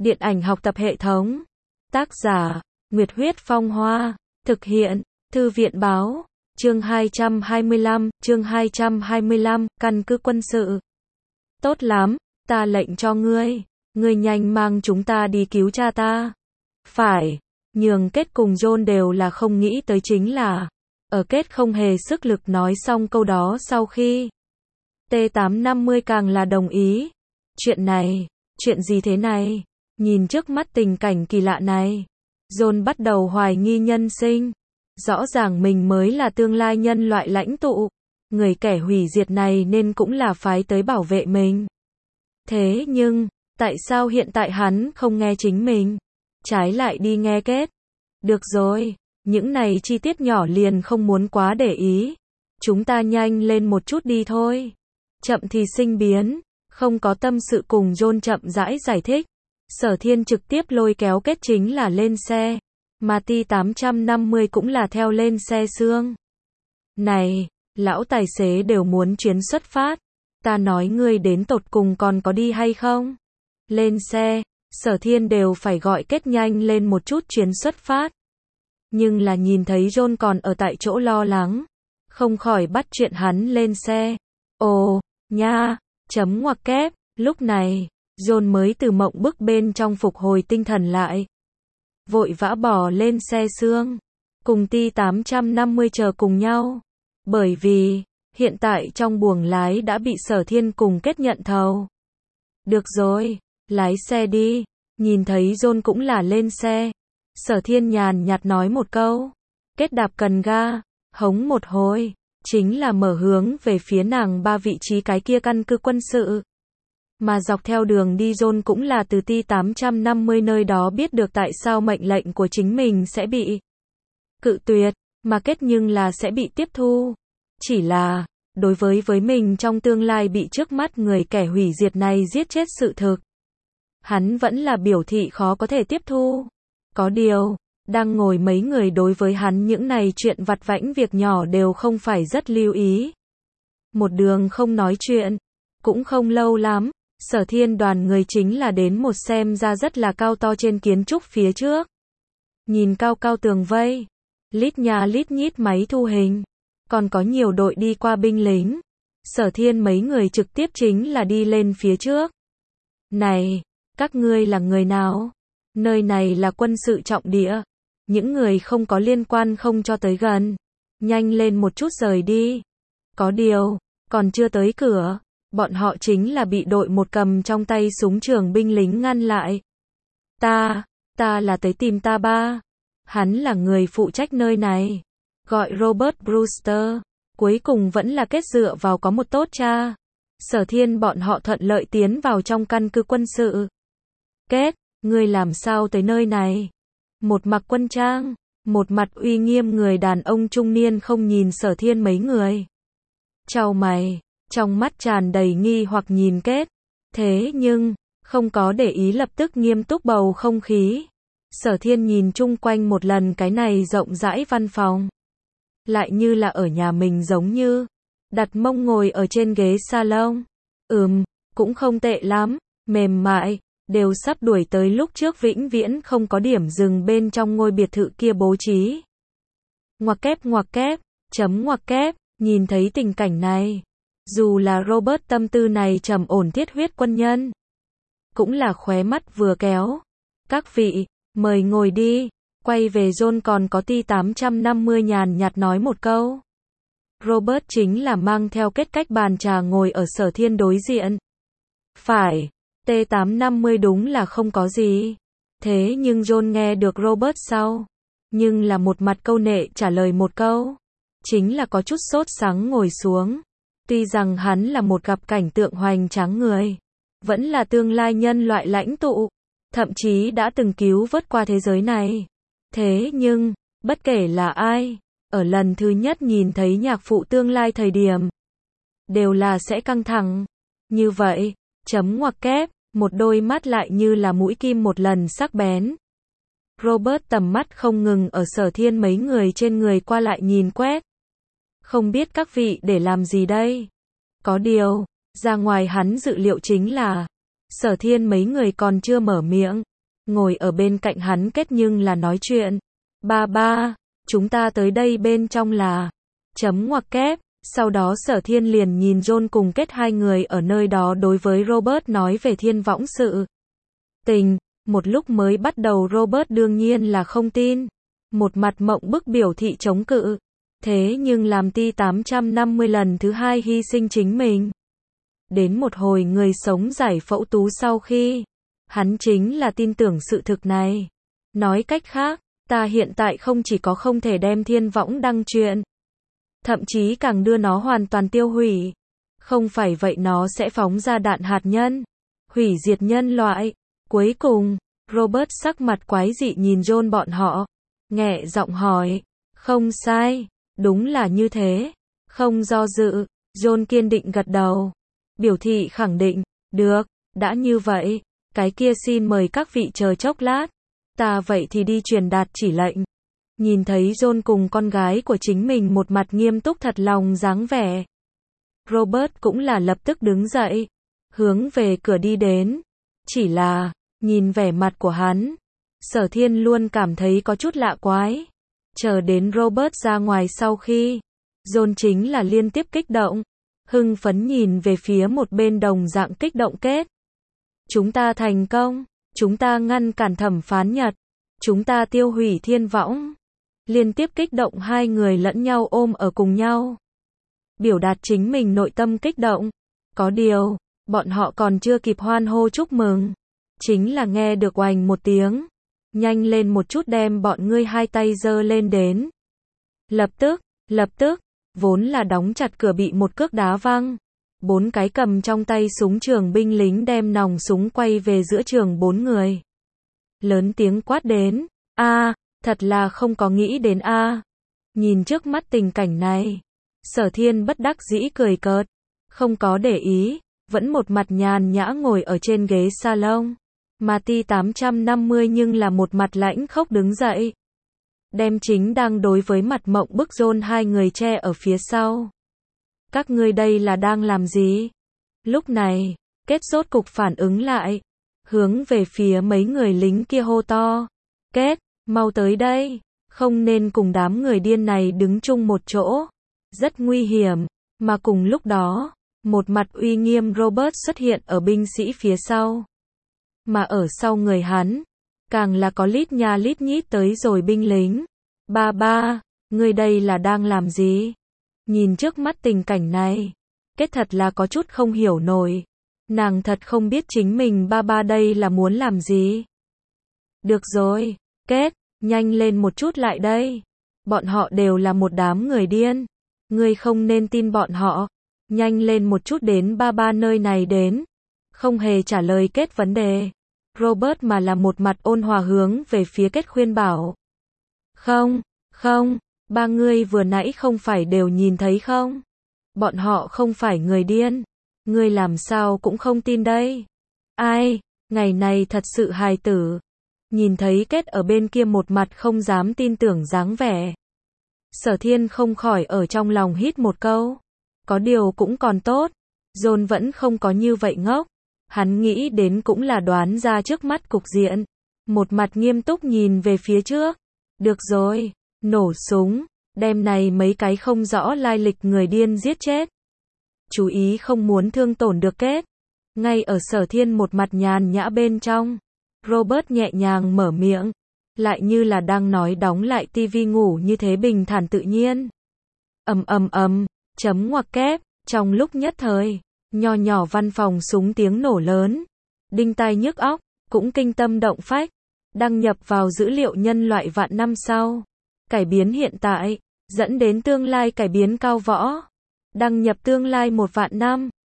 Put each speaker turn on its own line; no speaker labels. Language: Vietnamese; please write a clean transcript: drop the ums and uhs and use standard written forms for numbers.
Điện ảnh học tập hệ thống. Tác giả, Nguyệt Huyết Phong Hoa. Thực hiện, Thư viện Báo. Chương 225, căn cứ quân sự. Tốt lắm, ta lệnh cho ngươi. Ngươi nhanh mang chúng ta đi cứu cha ta. Phải, nhường Kết cùng John đều là không nghĩ tới chính là, ở Kết không hề sức lực nói xong câu đó sau khi T850 càng là đồng ý. Chuyện gì thế này? Nhìn trước mắt tình cảnh kỳ lạ này, John bắt đầu hoài nghi nhân sinh. Rõ ràng mình mới là tương lai nhân loại lãnh tụ, người kẻ hủy diệt này nên cũng là phái tới bảo vệ mình. Thế nhưng, tại sao hiện tại hắn không nghe chính mình, trái lại đi nghe Kết? Được rồi, những này chi tiết nhỏ liền không muốn quá để ý. Chúng ta nhanh lên một chút đi thôi. Chậm thì sinh biến, không có tâm sự cùng John chậm rãi giải thích. Sở Thiên trực tiếp lôi kéo Kết chính là lên xe, mà T850 cũng là theo lên xe xương. Này, lão tài xế đều muốn chuyến xuất phát. Ta nói ngươi đến tột cùng còn có đi hay không? Lên xe, Sở Thiên đều phải gọi Kết nhanh lên một chút chuyến xuất phát. Nhưng là nhìn thấy John còn ở tại chỗ lo lắng, không khỏi bắt chuyện hắn lên xe. Ồ, nha, ngoặc kép, lúc này, John mới từ mộng bức bên trong phục hồi tinh thần lại. Vội vã bỏ lên xe xương, cùng T850 chờ cùng nhau. Bởi vì, hiện tại trong buồng lái đã bị Sở Thiên cùng Kết nhận thầu. Được rồi, lái xe đi. Nhìn thấy John cũng là lên xe, Sở Thiên nhàn nhạt nói một câu. Kết đạp cần ga, hống một hồi, chính là mở hướng về phía nàng 3 vị trí cái kia căn cứ quân sự. Mà dọc theo đường đi John cũng là từ T850 nơi đó biết được tại sao mệnh lệnh của chính mình sẽ bị cự tuyệt, mà Kết nhưng là sẽ bị tiếp thu. Chỉ là, đối với mình trong tương lai bị trước mắt người kẻ hủy diệt này giết chết sự thực, hắn vẫn là biểu thị khó có thể tiếp thu. Có điều, đang ngồi mấy người đối với hắn những này chuyện vặt vãnh việc nhỏ đều không phải rất lưu ý. Một đường không nói chuyện, cũng không lâu lắm, Sở Thiên đoàn người chính là đến một xem ra rất là cao to trên kiến trúc phía trước. Nhìn cao cao tường vây, lít nhà lít nhít máy thu hình, còn có nhiều đội đi qua binh lính. Sở Thiên mấy người trực tiếp chính là đi lên phía trước. Này, các ngươi là người nào? Nơi này là quân sự trọng địa. Những người không có liên quan không cho tới gần. Nhanh lên một chút rời đi. Có điều, còn chưa tới cửa, bọn họ chính là bị đội một cầm trong tay súng trường binh lính ngăn lại. Ta là tới tìm ta ba. Hắn là người phụ trách nơi này. Gọi Robert Brewster. Cuối cùng vẫn là Kết dựa vào có một tốt cha. Sở Thiên bọn họ thuận lợi tiến vào trong căn cứ quân sự. Kết, ngươi làm sao tới nơi này? Một mặc quân trang, một mặt uy nghiêm người đàn ông trung niên không nhìn Sở Thiên mấy người. Chau mày, trong mắt tràn đầy nghi hoặc nhìn Kết. Thế nhưng, không có để ý lập tức nghiêm túc bầu không khí. Sở Thiên nhìn chung quanh một lần cái này rộng rãi văn phòng. Lại như là ở nhà mình giống như. Đặt mông ngồi ở trên ghế salon. Cũng không tệ lắm, mềm mại. Đều sắp đuổi tới lúc trước vĩnh viễn không có điểm dừng bên trong ngôi biệt thự kia bố trí. Ngoặc kép, ngoặc kép, nhìn thấy tình cảnh này. Dù là Robert tâm tư này trầm ổn thiết huyết quân nhân, cũng là khóe mắt vừa kéo. Các vị, mời ngồi đi. Quay về John còn có T850 nhàn nhạt nói một câu. Robert chính là mang theo Kết cách bàn trà ngồi ở Sở Thiên đối diện. Phải. T850 đúng là không có gì. Thế nhưng John nghe được Robert sau, nhưng là một mặt câu nệ trả lời một câu. Chính là có chút sốt sắng ngồi xuống. Tuy rằng hắn là một gặp cảnh tượng hoành tráng người, vẫn là tương lai nhân loại lãnh tụ, thậm chí đã từng cứu vớt qua thế giới này. Thế nhưng, bất kể là ai, ở lần thứ nhất nhìn thấy nhạc phụ tương lai thời điểm, đều là sẽ căng thẳng. Như vậy, ngoặc kép, một đôi mắt lại như là mũi kim một lần sắc bén. Robert tầm mắt không ngừng ở Sở Thiên mấy người trên người qua lại nhìn quét. Không biết các vị để làm gì đây? Có điều, ra ngoài hắn dự liệu chính là, Sở Thiên mấy người còn chưa mở miệng, ngồi ở bên cạnh hắn Kết nhưng là nói chuyện. Ba ba, chúng ta tới đây bên trong là... Chấm ngoặc kép. Sau đó Sở Thiên liền nhìn John cùng Kết hai người ở nơi đó đối với Robert nói về Thiên Võng sự tình. Một lúc mới bắt đầu Robert đương nhiên là không tin. Một mặt mộng bức biểu thị chống cự. Thế nhưng làm T-850 lần thứ hai hy sinh chính mình. Đến một hồi người sống giải phẫu tú sau khi. Hắn chính là tin tưởng sự thực này. Nói cách khác, ta hiện tại không chỉ có không thể đem Thiên Võng đăng truyện. Thậm chí càng đưa nó hoàn toàn tiêu hủy. Không phải vậy nó sẽ phóng ra đạn hạt nhân. Hủy diệt nhân loại. Cuối cùng, Robert sắc mặt quái dị nhìn John bọn họ. Nghẹ giọng hỏi. Không sai. Đúng là như thế. Không do dự. John kiên định gật đầu. Biểu thị khẳng định. Được. Đã như vậy. Cái kia xin mời các vị chờ chốc lát. Ta vậy thì đi truyền đạt chỉ lệnh. Nhìn thấy John cùng con gái của chính mình một mặt nghiêm túc thật lòng dáng vẻ. Robert cũng là lập tức đứng dậy. Hướng về cửa đi đến. Chỉ là, nhìn vẻ mặt của hắn. Sở Thiên luôn cảm thấy có chút lạ quái. Chờ đến Robert ra ngoài sau khi. John chính là liên tiếp kích động. Hưng phấn nhìn về phía một bên đồng dạng kích động Kết. Chúng ta thành công. Chúng ta ngăn cản thẩm phán Nhật. Chúng ta tiêu hủy Thiên Võng. Liên tiếp kích động hai người lẫn nhau ôm ở cùng nhau. Biểu đạt chính mình nội tâm kích động. Có điều, bọn họ còn chưa kịp hoan hô chúc mừng. Chính là nghe được oành một tiếng. Nhanh lên một chút đem bọn ngươi hai tay giơ lên đến. Lập tức, vốn là đóng chặt cửa bị một cước đá văng. 4 cái cầm trong tay súng trường binh lính đem nòng súng quay về giữa trường 4 người. Lớn tiếng quát đến. Thật là không có nghĩ đến Nhìn trước mắt tình cảnh này. Sở Thiên bất đắc dĩ cười cợt. Không có để ý. Vẫn một mặt nhàn nhã ngồi ở trên ghế salon. Mà T-850 nhưng là một mặt lãnh khốc đứng dậy. Đem chính đang đối với mặt mộng bức John hai người che ở phía sau. Các ngươi đây là đang làm gì? Lúc này, Kết rốt cục phản ứng lại. Hướng về phía mấy người lính kia hô to. Kết, mau tới đây. Không nên cùng đám người điên này đứng chung một chỗ. Rất nguy hiểm. Mà cùng lúc đó, một mặt uy nghiêm Robert xuất hiện ở binh sĩ phía sau. Mà ở sau người hắn, càng là có lít nha lít nhít tới rồi binh lính. Ba, ngươi đây là đang làm gì? Nhìn trước mắt tình cảnh này, Kết thật là có chút không hiểu nổi. Nàng thật không biết chính mình ba đây là muốn làm gì. Được rồi, Kết, nhanh lên một chút lại đây. Bọn họ đều là một đám người điên. Ngươi không nên tin bọn họ. Nhanh lên một chút đến ba nơi này đến. Không hề trả lời Kết vấn đề. Robert mà là một mặt ôn hòa hướng về phía Kết khuyên bảo. Không, ba ngươi vừa nãy không phải đều nhìn thấy không? Bọn họ không phải người điên. Ngươi làm sao cũng không tin đây. Ai, ngày này thật sự hài tử. Nhìn thấy Kết ở bên kia một mặt không dám tin tưởng dáng vẻ. Sở Thiên không khỏi ở trong lòng hít một câu. Có điều cũng còn tốt. John vẫn không có như vậy ngốc. Hắn nghĩ đến cũng là đoán ra trước mắt cục diện. Một mặt nghiêm túc nhìn về phía trước. Được rồi, nổ súng. Đem này mấy cái không rõ lai lịch người điên giết chết. Chú ý không muốn thương tổn được Kết. Ngay ở Sở Thiên một mặt nhàn nhã bên trong. Robert nhẹ nhàng mở miệng. Lại như là đang nói đóng lại tivi ngủ như thế bình thản tự nhiên. Chấm ngoặc kép. Trong lúc nhất thời, nho nhỏ văn phòng súng tiếng nổ lớn. Đinh tai nhức óc, cũng kinh tâm động phách. Đăng nhập vào dữ liệu nhân loại vạn năm sau. Cải biến hiện tại, dẫn đến tương lai cải biến cao võ. Đăng nhập tương lai 1 vạn năm.